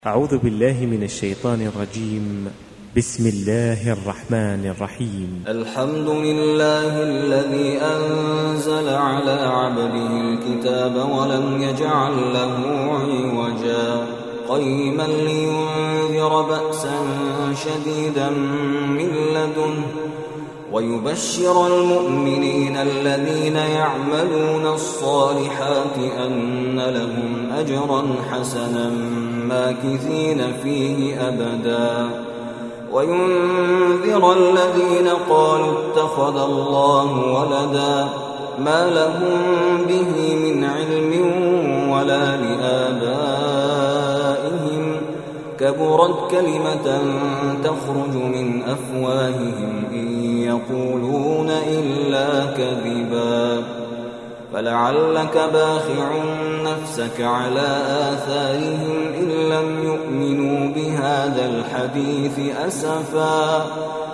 أعوذ بالله من الشيطان الرجيم. بسم الله الرحمن الرحيم. الحمد لله الذي أنزل على عبده الكتاب ولم يجعل له عوجا قيما لينذر بأسا شديدا من لدنه ويبشر المؤمنين الذين يعملون الصالحات أن لهم أجرا حسنا ماكثين فيه أبدا وينذر الذين قالوا اتخذ الله ولدا ما لهم به من علم ولا لآبائهم كبرت كلمة تخرج من أفواههم إن يقولون إلا كذبا فلعلك باخع نفسك على آثارهم إن لم يؤمنوا بهذا الحديث أسفا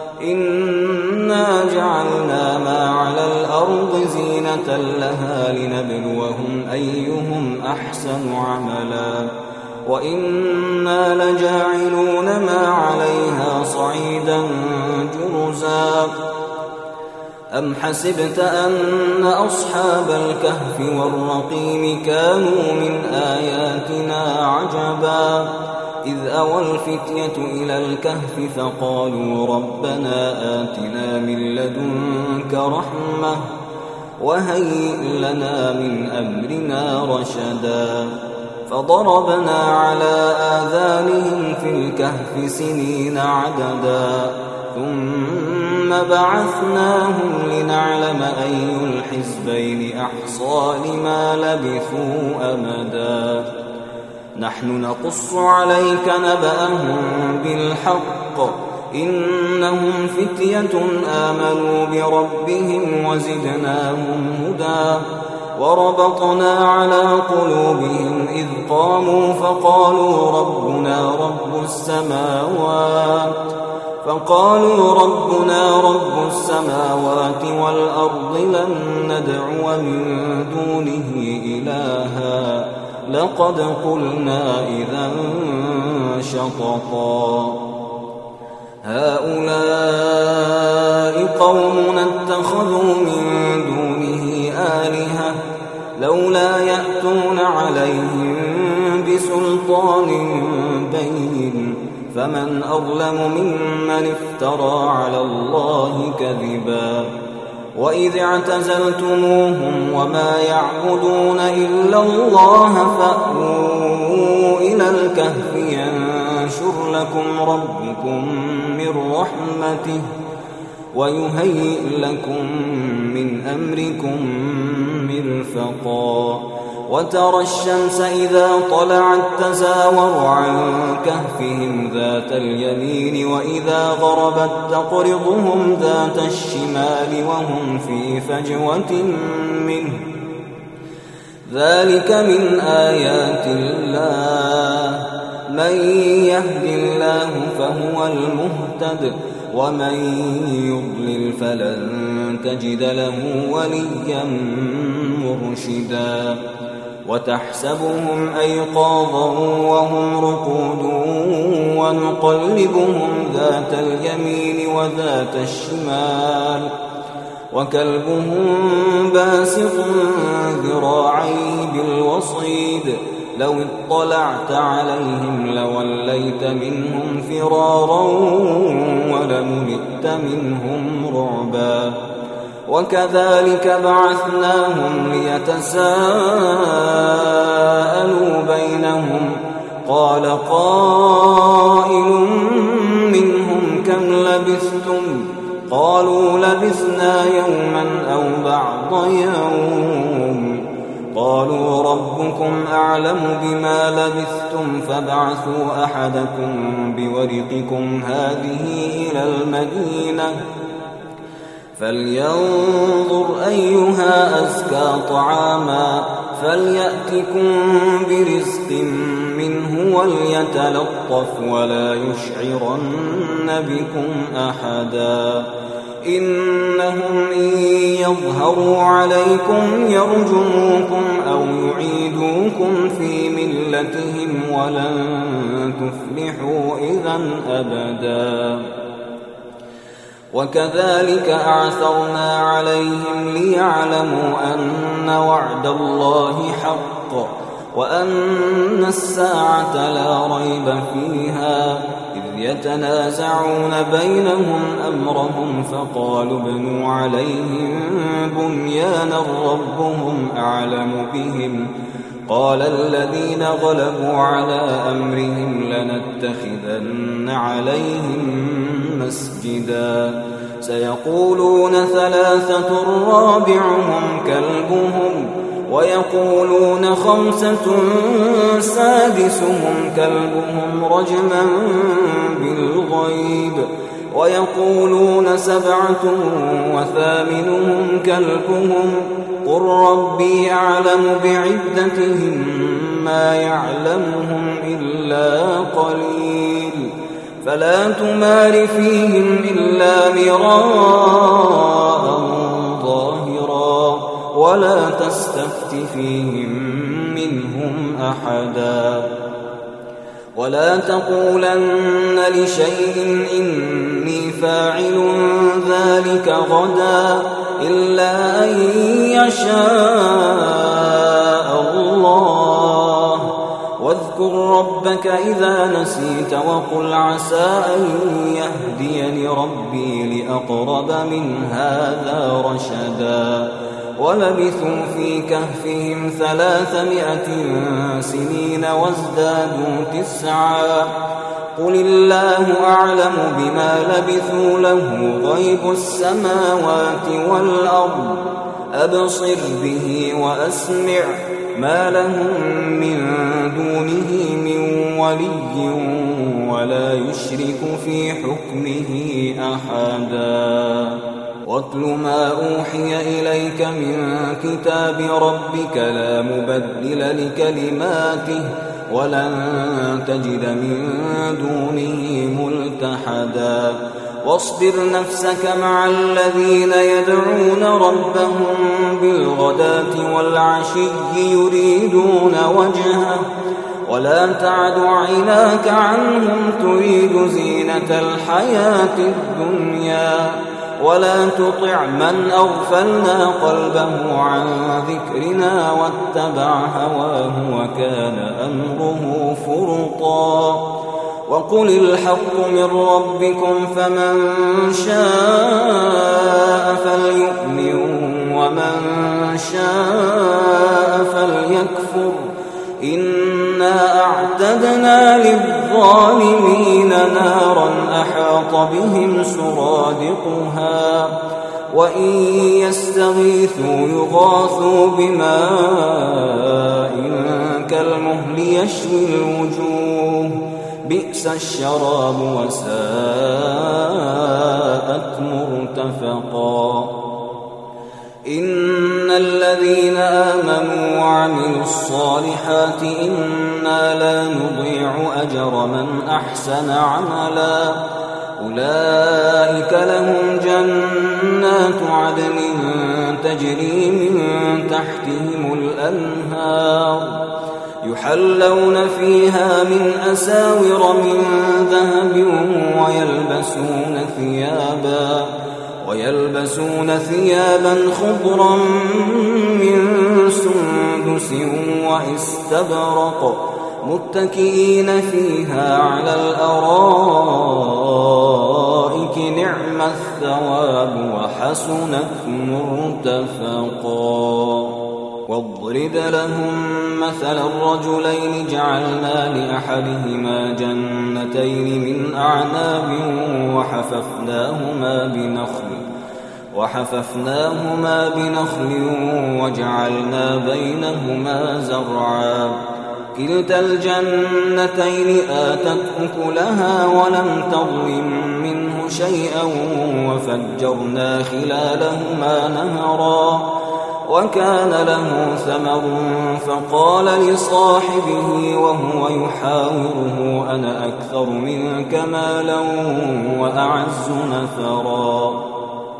إنا جعلنا ما على الأرض زينة لها لنبلوهم أيهم أحسن عملا وإنا لجاعلون ما عليها صعيدا جرزا أم حسبت أن أصحاب الكهف والرقيم كانوا من آياتنا عجبا إذ أوى الفتية إلى الكهف فقالوا ربنا آتنا من لدنك رحمة وهيئ لنا من أمرنا رشدا فضربنا على آذانهم في الكهف سنين عددا ثم بعثناهم لنعلم أي الحزبين أحصى لما لبثوا أمدا نحن نقص عليك نبأهم بالحق إنهم فتية آمنوا بربهم وزدناهم هدى وربطنا على قلوبهم إذ قاموا فقالوا ربنا رب السماوات والأرض لن ندعو من دونه إلها لقد قلنا إذا شططا هؤلاء قومنا اتخذوا من دونه آلهة لولا يأتون عليهم بسلطان بين فمن أظلم ممن افترى على الله كذبا وإذ اعتزلتموهم وما يعبدون إلا الله فأووا إلى الكهف ينشر لكم ربكم من رحمته ويهيئ لكم من أمركم مرفقا وترى الشمس إذا طلعت تزاور عن كهفهم ذات اليمين وإذا غربت تقرضهم ذات الشمال وهم في فجوة منه ذلك من آيات الله من يهد الله فهو المهتد ومن يضلل فلن تجد له وليا مرشدا وتحسبهم أيقاظا وهم رقود ونقلبهم ذات اليمين وذات الشمال وكلبهم باسط ذراعيه بالوصيد لو اطلعت عليهم لوليت منهم فرارا ولملئت منهم رعبا وكذلك بعثناهم ليتساءلوا بينهم قال قائل منهم كم لبثتم قالوا لبثنا يوما أو بعض يوم قالوا ربكم أعلم بما لبثتم فابعثوا أحدكم بورقكم هذه إلى المدينة فلينظر أيها أزكى طعاما فليأتكم برزق منه وليتلطف ولا يشعرن بكم أحدا إنهم إن يظهروا عليكم يرجموكم أو يعيدوكم في ملتهم ولن تفلحوا إذا أبدا. وكذلك أعثرنا عليهم ليعلموا أن وعد الله حق وأن الساعة لا ريب فيها، إذ يتنازعون بينهم أمرهم فقالوا ابنوا عليهم بنيانا ربهم أعلم بهم. قال الذين غلبوا على أمرهم لنتخذن عليهم مسجدا. سيقولون ثلاثة رابعهم كلبهم ويقولون خمسة سادسهم كلبهم رجما بالغيب ويقولون سبعة وثامنهم كلبهم قل ربي أعلم بعدتهم ما يعلمهم إلا قليل فلا تمار فيهم إلا مراء ظاهرا ولا تستفت فيهم منهم أحدا. ولا تقولن لشيء إني فاعل ذلك غدا إلا أن يشاء الله. واذكر ربك إذا نسيت وقل عسى أن يهديني ربي لأقرب من هذا رشدا. ولبثوا في كهفهم 300 سنين وازدادوا 9 قل الله أعلم بما لبثوا له غيب السماوات والأرض أبصر به وأسمع ما لهم من دونه من ولي ولا يشرك في حكمه أحدا. واتل ما أوحي إليك من كتاب ربك لا مبدل لكلماته ولن تجد من دونه ملتحدا. واصبر نفسك مع الذين يدعون ربهم بالغداة والعشي يريدون وجهه ولا تعد عيناك عنهم تريد زينة الحياة الدنيا ولا تطع من أغفلنا قلبه عن ذكرنا واتبع هواه وكان أمره فرطا. وقل الحق من ربكم فمن شاء فليؤمن ومن شاء فليكفر إنا أعتدنا للظالمين نارا أحاط بهم سرادقها وإن يستغيثوا يغاثوا بماء كالمهل يشوي الوجوه بئس الشراب وساءت مرتفقا. إن الذين آمنوا وعملوا الصالحات إنا لا نضيع أجر من أحسن عملا أولئك لهم جنات عدن تجري من تحتهم الأنهار يحلون فيها من أساور من ذهب ويلبسون ثيابا خضرا من سندس واستبرق متكئين فيها على الأرائك نعم الثواب وحسنت مرتفقا. واضرب لهم مثل الرجلين جعلنا لأحدهما جنتين من أعناب وحففناهما بنخل وجعلنا بينهما زرعا كلتا الجنتين آتت أكلها ولم تظلم منه شيئا وفجرنا خلالهما نهرا وكان له ثمر فقال لصاحبه وهو يحاوره أنا أكثر منك مالا وأعز نفرا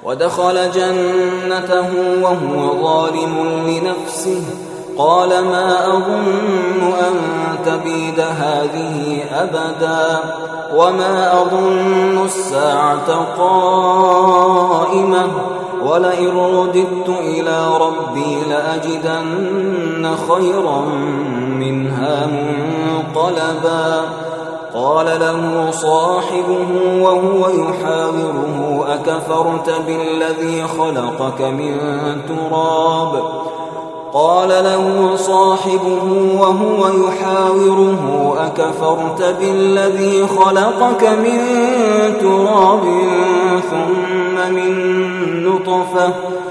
ودخل جنته وهو ظالم لنفسه قال ما أظن أن تبيد هذه أبدا وما أظن الساعة قائمة ولئن رددت إلى ربي لأجدن خيرا منها منقلبا. قال له صاحبه وهو يحاوره أكفرت بالذي خلقك من تراب قال له صاحبه وهو يحاوره أكفرت بالذي خلقك من تراب ثم من نطفة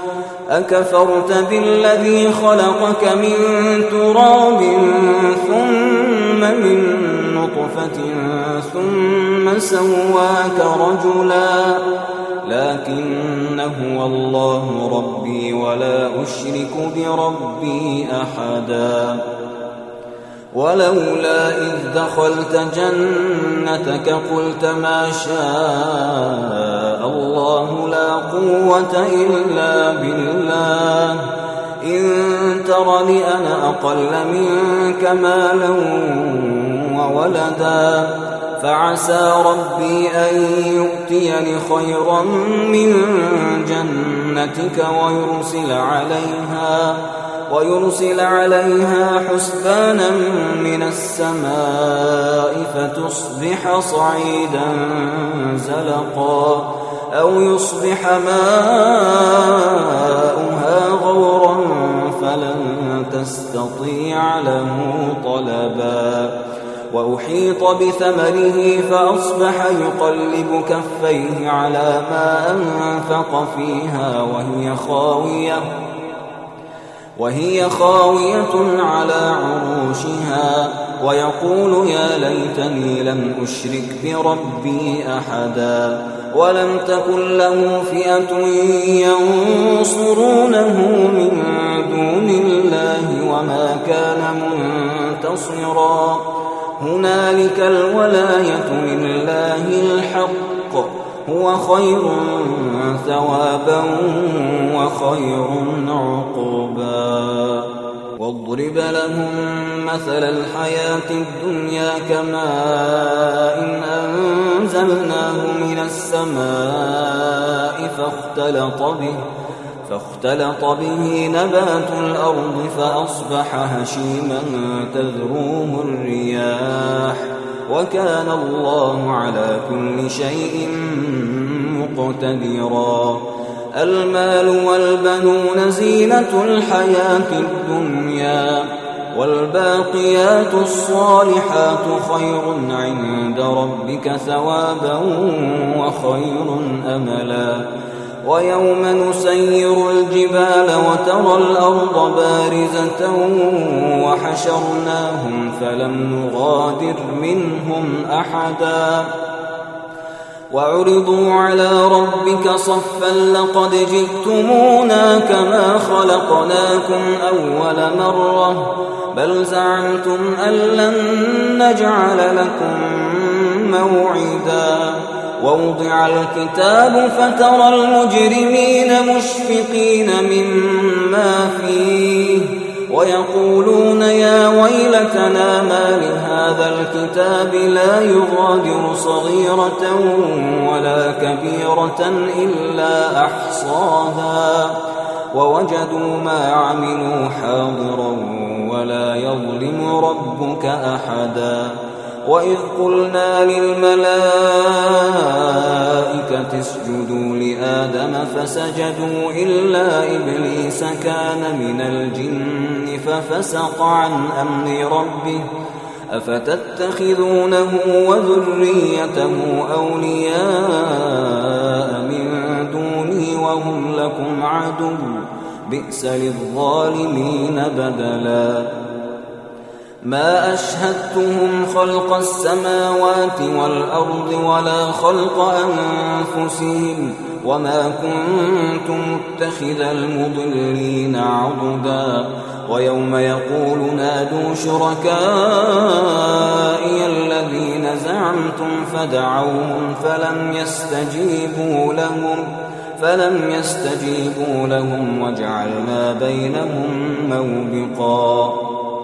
ثم سواك رجلا لكن هو الله ربي ولا أشرك بربي أحدا. ولولا إذ دخلت جنتك قلت ما شاء الله لا قوة إلا بالله إن ترني أنا أقل منك مالا وولدا فعسى ربي أن يؤتيني خيرا من جنتك ويرسل عليها حسبانا من السماء فتصبح صعيدا زلقا أو يصبح ماؤها غورا فلن تستطيع له طلبا. وأحيط بثمره فأصبح يقلب كفيه على ما أنفق فيها وهي خاوية على عروشها ويقول يا ليتني لم أشرك بربي أحدا. ولم تكن له فئة ينصرونه من دون الله وما كان منتصرا. هنالك الولاية لله الحق هو خير ثوابا وخير عقبا. واضرب لهم مثل الحياة الدنيا كماء أنزلناه من السماء فاختلط به نبات الأرض فأصبح هشيما تذروه الرياح وكان الله على كل شيء مقتدرا. المال والبنون زينة الحياة الدنيا والباقيات الصالحات خير عند ربك ثوابا وخير أملا. ويوم نسير الجبال وترى الأرض بارزة وحشرناهم فلم نغادر منهم أحدا. وعرضوا على ربك صفا لقد جئتمونا كما خلقناكم أول مرة بل زعمتم أن لن نجعل لكم موعدا. ووضع الكتاب فترى المجرمين مشفقين مما فيه ويقولون يا ويلتنا ما لهذا الكتاب لا يغادر صغيرة ولا كبيرة إلا أحصاها ووجدوا ما عملوا حاضرا ولا يظلم ربك أحدا. وإذ قلنا للملائكة اسجدوا لآدم فسجدوا إلا إبليس كان من الجن ففسق عن أمر ربه أفتتخذونه وذريته أولياء من دوني وهم لكم عدو بئس للظالمين بدلا. ما أشهدتهم خلق السماوات والأرض ولا خلق أنفسهم وما كنت متخذ المضلين عضدا. ويوم يقول نادوا شركائي الذين زعمتم فدعوهم فلم يستجيبوا لهم وجعلنا بينهم موبقا.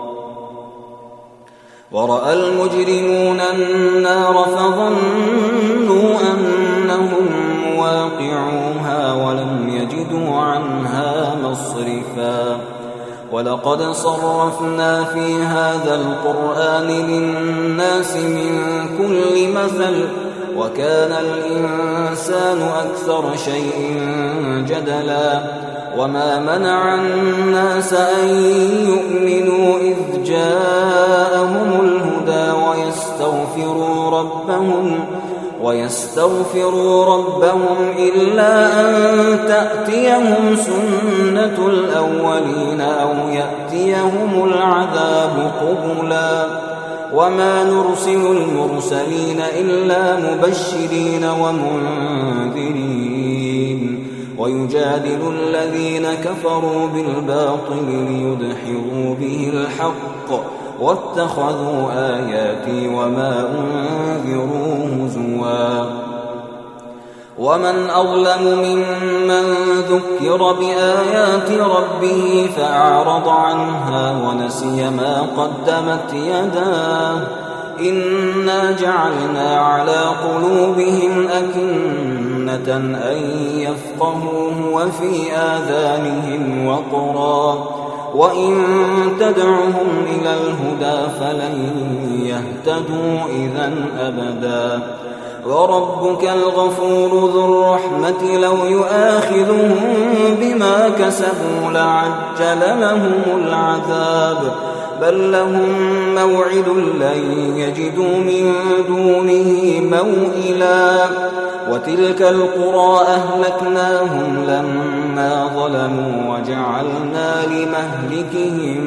ورأى المجرمون النار فظنوا أنهم مواقعوها ولم يجدوا عنها مصرفا. ولقد صرفنا في هذا القرآن للناس من كل مثل وكان الإنسان أكثر شيء جدلا. وما منع الناس أن يؤمنوا إذ جاءهم الهدى ويستغفروا ربهم إلا أن تأتيهم سنة الأولين أو يأتيهم العذاب قبلا. وما نرسل المرسلين إلا مبشرين ومنذرين ويجادل الذين كفروا بالباطل ليدحضوا به الحق واتخذوا آياتي وما أنذروا هزوا. ومن أظلم ممن ذكر بآيات ربه فأعرض عنها ونسي ما قدمت يداه إنا جعلنا على قلوبهم أكنة أن يفقهوه وفي آذانهم وقرا وإن تدعهم إلى الهدى فلن يهتدوا إذا أبدا. وربك الغفور ذو الرحمة لو يؤاخذهم بما كسبوا لعجل لهم العذاب بل لهم موعد لن يجدوا من دونه موئلا. وتلك القرى أهلكناهم لما ظلموا وجعلنا لمهلكهم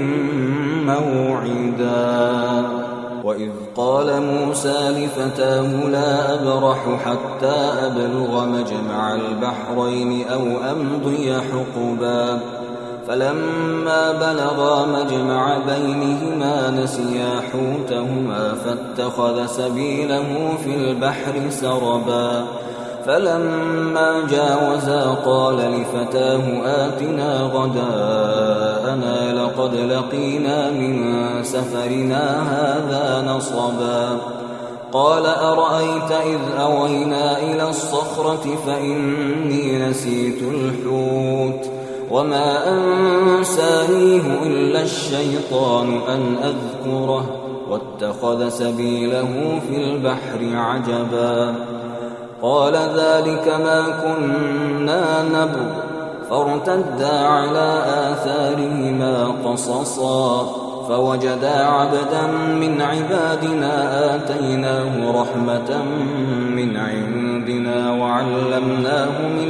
موعدا. وإذ قال موسى لفتاه لا أبرح حتى أبلغ مجمع البحرين أو أمضي حقبا فلما بلغا مجمع بينهما نسيا حوتهما فاتخذ سبيله في البحر سربا فلما جاوزا قال لفتاه آتنا غداءنا لقد لقينا من سفرنا هذا نصبا. قال أرأيت إذ أوينا إلى الصخرة فإني نسيت الحوت وما أنسانيه إلا الشيطان أن أذكره واتخذ سبيله في البحر عجبا. قال ذلك ما كنا نبغ فارتدا على آثارهما قصصا فوجدا عبدا من عبادنا آتيناه رحمة من عندنا وعلمناه من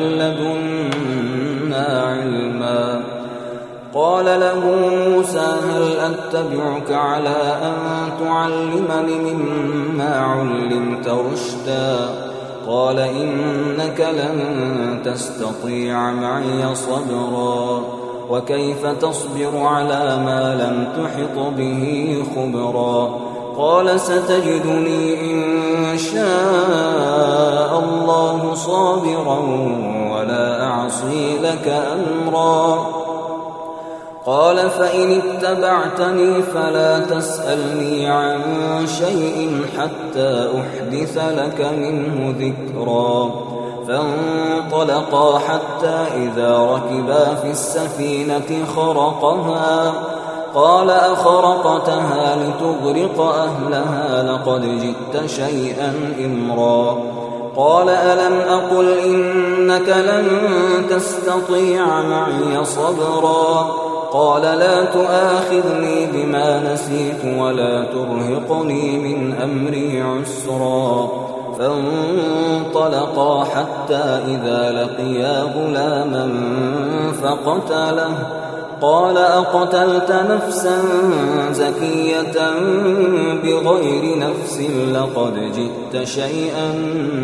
لدنا علما. قال له موسى هل أتبعك على أن تعلمني مما علمت رشدا قال إنك لن تستطيع معي صبرا وكيف تصبر على ما لم تحط به خبرا. قال ستجدني إن شاء الله صابرا ولا أعصي لك أمرا. قال فإن اتبعتني فلا تسألني عن شيء حتى أحدث لك منه ذكرا. فانطلقا حتى إذا ركبا في السفينة خرقها قال أخرقتها لتغرق أهلها لقد جئت شيئا إمرا. قال ألم أقل إنك لن تستطيع معي صبرا قال لا تؤاخذني بما نسيت ولا ترهقني من أمري عسرا. فانطلقا حتى إذا لقيا غلاما فقتله قال أقتلت نفسا زكية بغير نفس لقد جئت شيئا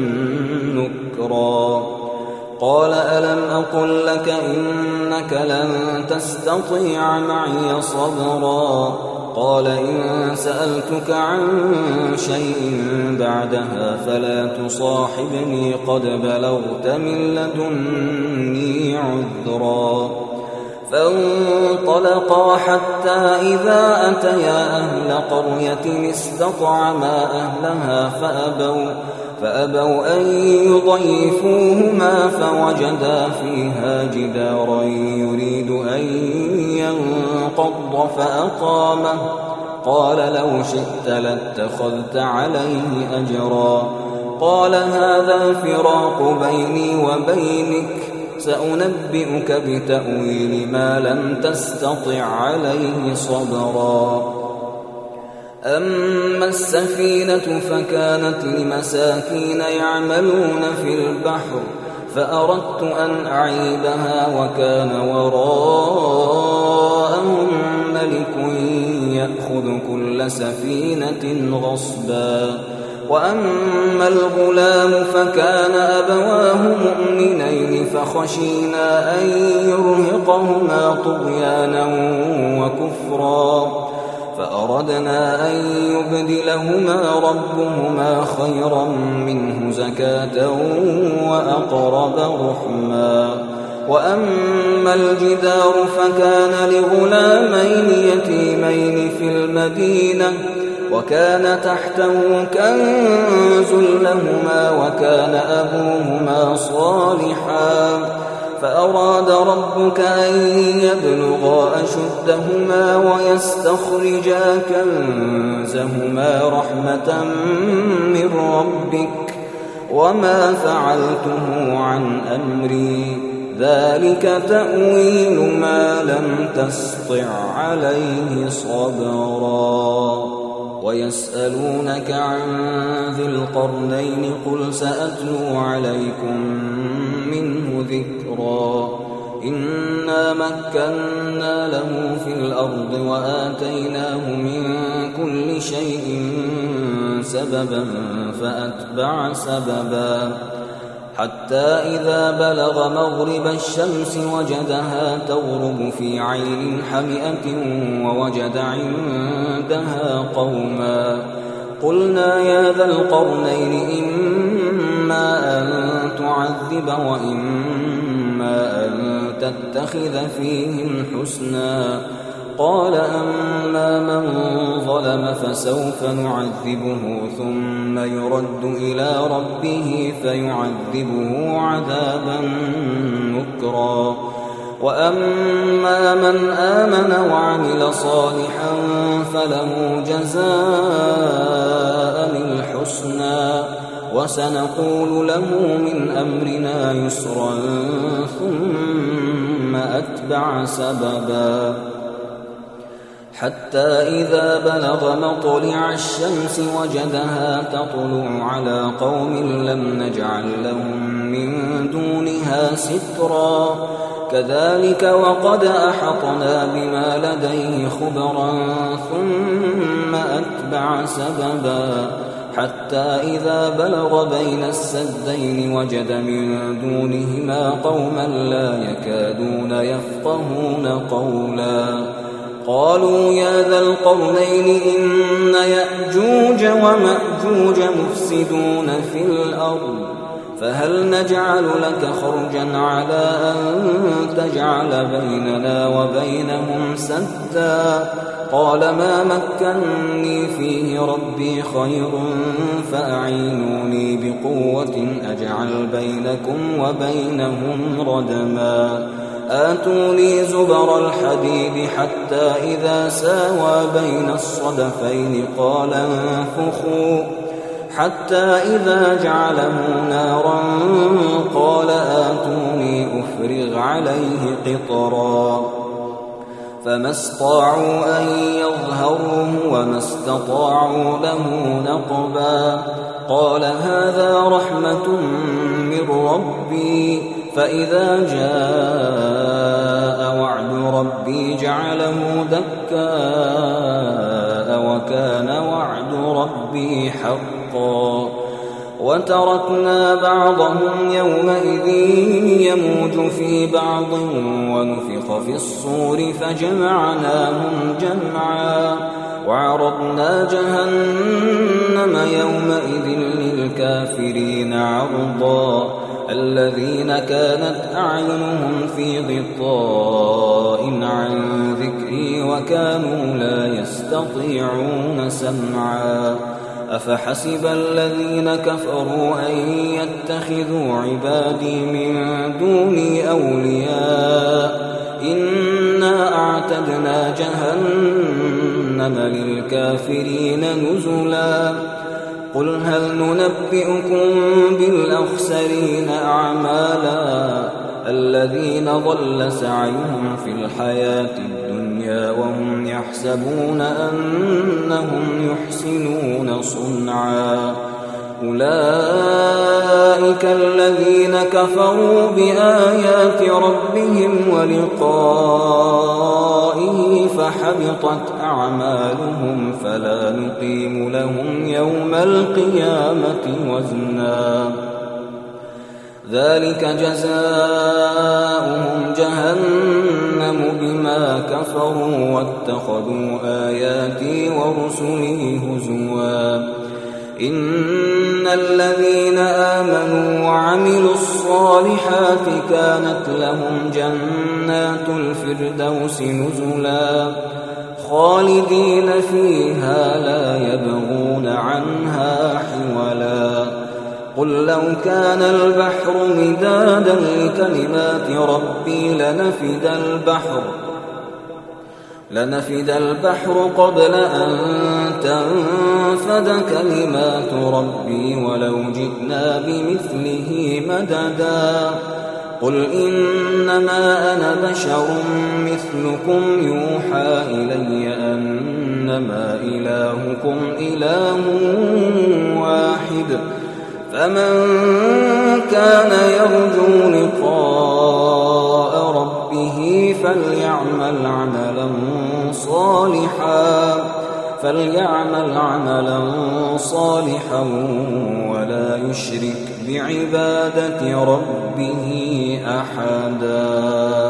نكرا. قال ألم أقل لك إنك لن تستطيع معي صبرا قال إن سألتك عن شيء بعدها فلا تصاحبني قد بلغت من لدني عذرا. فانطلقا حتى إذا أتيا أهل قرية استطعما أهلها فأبوا أن يضيفوهما فوجدا فيها جدارا يريد أن ينقض فأقامه. قال لو شئت لاتخذت عليه أجرا. قال هذا فراق بيني وبينك سأنبئك بتأويل ما لم تستطع عليه صبرا. أما السفينة فكانت لمساكين يعملون في البحر فأردت أن أعيبها وكان وراءهم ملك يأخذ كل سفينة غصبا. وأما الغلام فكان أبواه مؤمنين فخشينا أن يرهقهما طغيانا وكفرا فأردنا أن يبدلهما ربهما خيرا منه زكاة وأقرب رحما. وأما الجدار فكان لغلامين يتيمين في المدينة وكان تحته كنز لهما وكان أبوهما صالحا فأراد ربك أن يبلغا أشدهما ويستخرجا كنزهما رحمة من ربك وما فعلته عن أمري ذلك تأويل ما لم تسطع عليه صبرا. ويسألونك عن ذي القرنين قل سأتلو عليكم منه ذكرا. إنا مكنا له في الأرض وآتيناه من كل شيء سببا فأتبع سببا حتى إذا بلغ مغرب الشمس وجدها تغرب في عين حمئة ووجد عندها قوما. قلنا يا ذا القرنين إما أن تعذب وإما أن تتخذ فيهم حسنا. قال أما من ظلم فسوف نعذبه ثم يرد إلى ربه فيعذبه عذابا نكرا. وأما من آمن وعمل صالحا فله جزاء الحسنى وسنقول له من أمرنا يسرا ثم أتبع سببا حتى إذا بلغ مطلع الشمس وجدها تطلع على قوم لم نجعل لهم من دونها سترا. كذلك وقد أحطنا بما لديه خبرا ثم أتبع سببا حتى إذا بلغ بين السدين وجد من دونهما قوما لا يكادون يفقهون قولا. قالوا يا ذا القرنين إن يأجوج ومأجوج مفسدون في الأرض فهل نجعل لك خرجا على أن تجعل بيننا وبينهم سدا. قال ما مكنني فيه ربي خير فأعينوني بقوة أجعل بينكم وبينهم ردما. آتوني زبر الحديد حتى إذا ساوى بين الصدفين قال انفخوا حتى إذا جعله نارا قال آتوني أفرغ عليه قطرا. فما استطاعوا أن يظهروه وما استطاعوا له نقبا. قال هذا رحمة من ربي فإذا جاء وعد ربي جعله دكاء وكان وعد ربي حقا. وتركنا بعضهم يومئذ يموج في بعض ونفخ في الصور فجمعناهم جمعا. وعرضنا جهنم يومئذ للكافرين عرضا الذين كانت أعينهم في غطاء عن ذكري وكانوا لا يستطيعون سمعا أفحسب الذين كفروا أن يتخذوا عبادي من دوني أولياء إنا أعتدنا جهنم للكافرين نزلا قل هل ننبئكم بالأخسرين أعمالا الذين ضل سعيهم في الحياة الدنيا وهم يحسبون أنهم يحسنون صنعا أولئك الذين كفروا بآيات ربهم ولقائه فحبطت أعمالهم فلا نقيم لهم يوم القيامة وزنا ذلك جزاؤهم جهنم بما كفروا واتخذوا آياتي ورسلي هزوا إن الذين آمنوا وعملوا الصالحات كانت لهم جنات الفردوس نزلا خالدين فيها لا يبغون عنها حولا قل لو كان البحر مدادا لكلمات ربي لنفد البحر قبل أن تنفد كلمات ربي ولو جئنا بمثله مددا قل إنما أنا بشر مثلكم يوحى إلي أنما إلهكم إله واحد فمن كان يرجو لقاء ربه فليعمل عملا صالحا ولا يشرك بعبادة ربه أحدا.